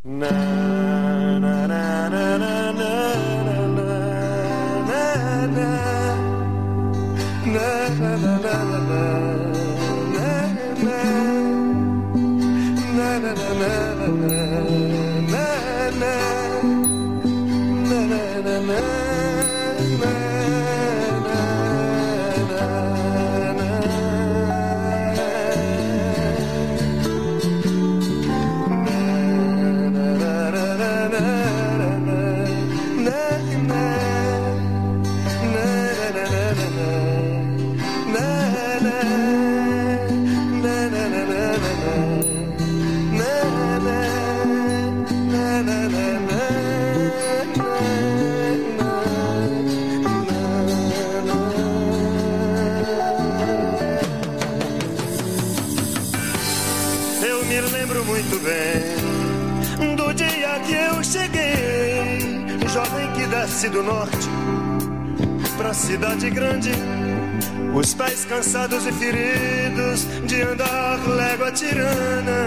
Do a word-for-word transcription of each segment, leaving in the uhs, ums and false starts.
Na, na, na, na, na, na, na, na, na, na, na, do norte pra cidade grande, os pés cansados e feridos de andar légua tirana,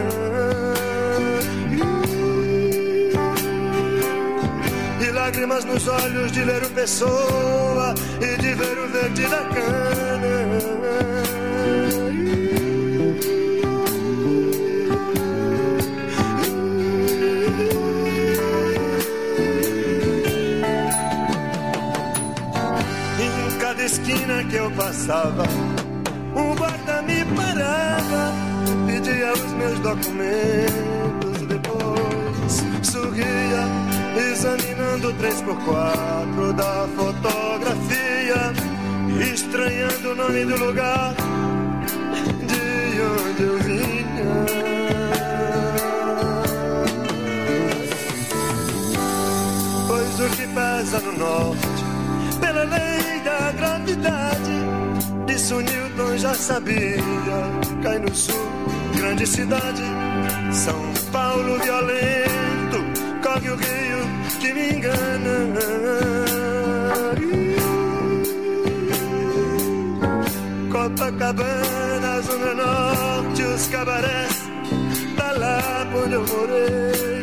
e lágrimas nos olhos de ler o Pessoa e de ver o verde da cana. Esquina que eu passava, um guarda me parava, pedia os meus documentos, depois sorria, examinando o três por quatro da fotografia, estranhando o nome do lugar de onde eu vinha. Pois o que pesa no norte, pela lei da gravidade, disso Newton já sabia. Cai no sul, grande cidade, São Paulo violento, corre o rio que me engana. Copacabana, Zona Norte, os cabarés, tá lá onde eu morei.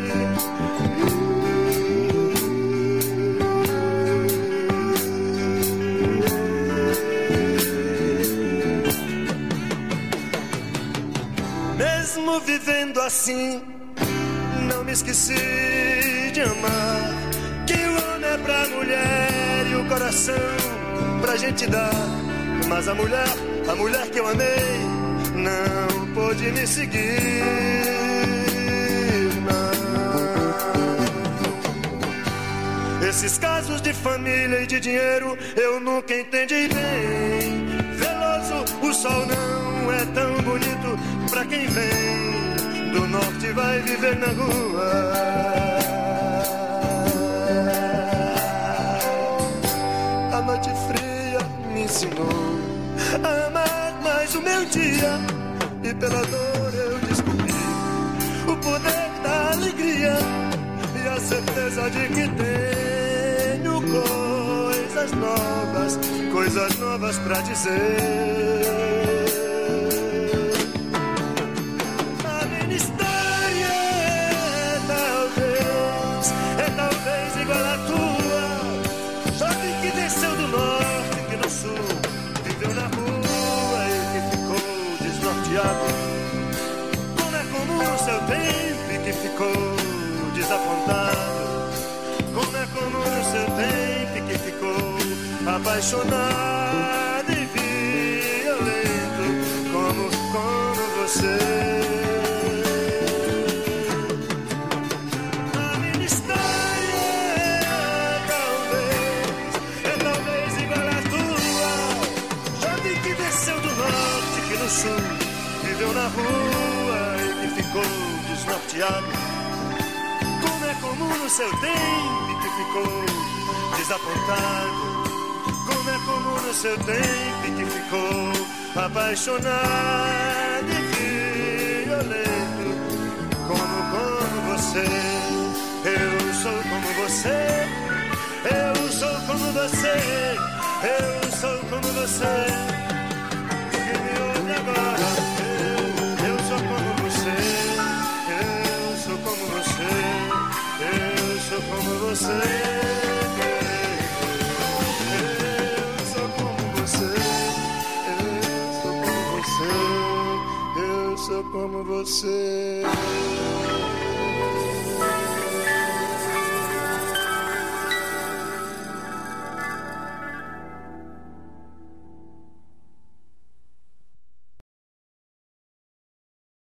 Mesmo vivendo assim, não me esqueci de amar, que o homem é pra mulher e o coração pra gente dar. Mas a mulher, a mulher que eu amei, não pôde me seguir, não. Esses casos de família e de dinheiro eu nunca entendi bem. Veloso, o sol não é tão bonito pra quem vem do norte, vai viver na rua. A noite fria me ensinou a amar mais o meu dia, e pela dor eu descobri o poder da alegria e a certeza de que tenho coisas novas, coisas novas pra dizer. Como é comum no seu tempo e que ficou desapontado, como é comum no seu tempo e que ficou apaixonado e violento, como, como você. A minha história é talvez, é talvez igual a tua. Já vi que desceu do norte, que no sul viveu na rua e que ficou desnorteado. Como é comum no seu tempo e que ficou desapontado. Como é comum no seu tempo e que ficou apaixonado e violento. Como, como você, eu sou como você. Eu sou como você, eu sou como você. Que me ouve agora. Eu sou como você, eu sou como você. você. Eu sou como você. Eu sou como você. Eu sou como você.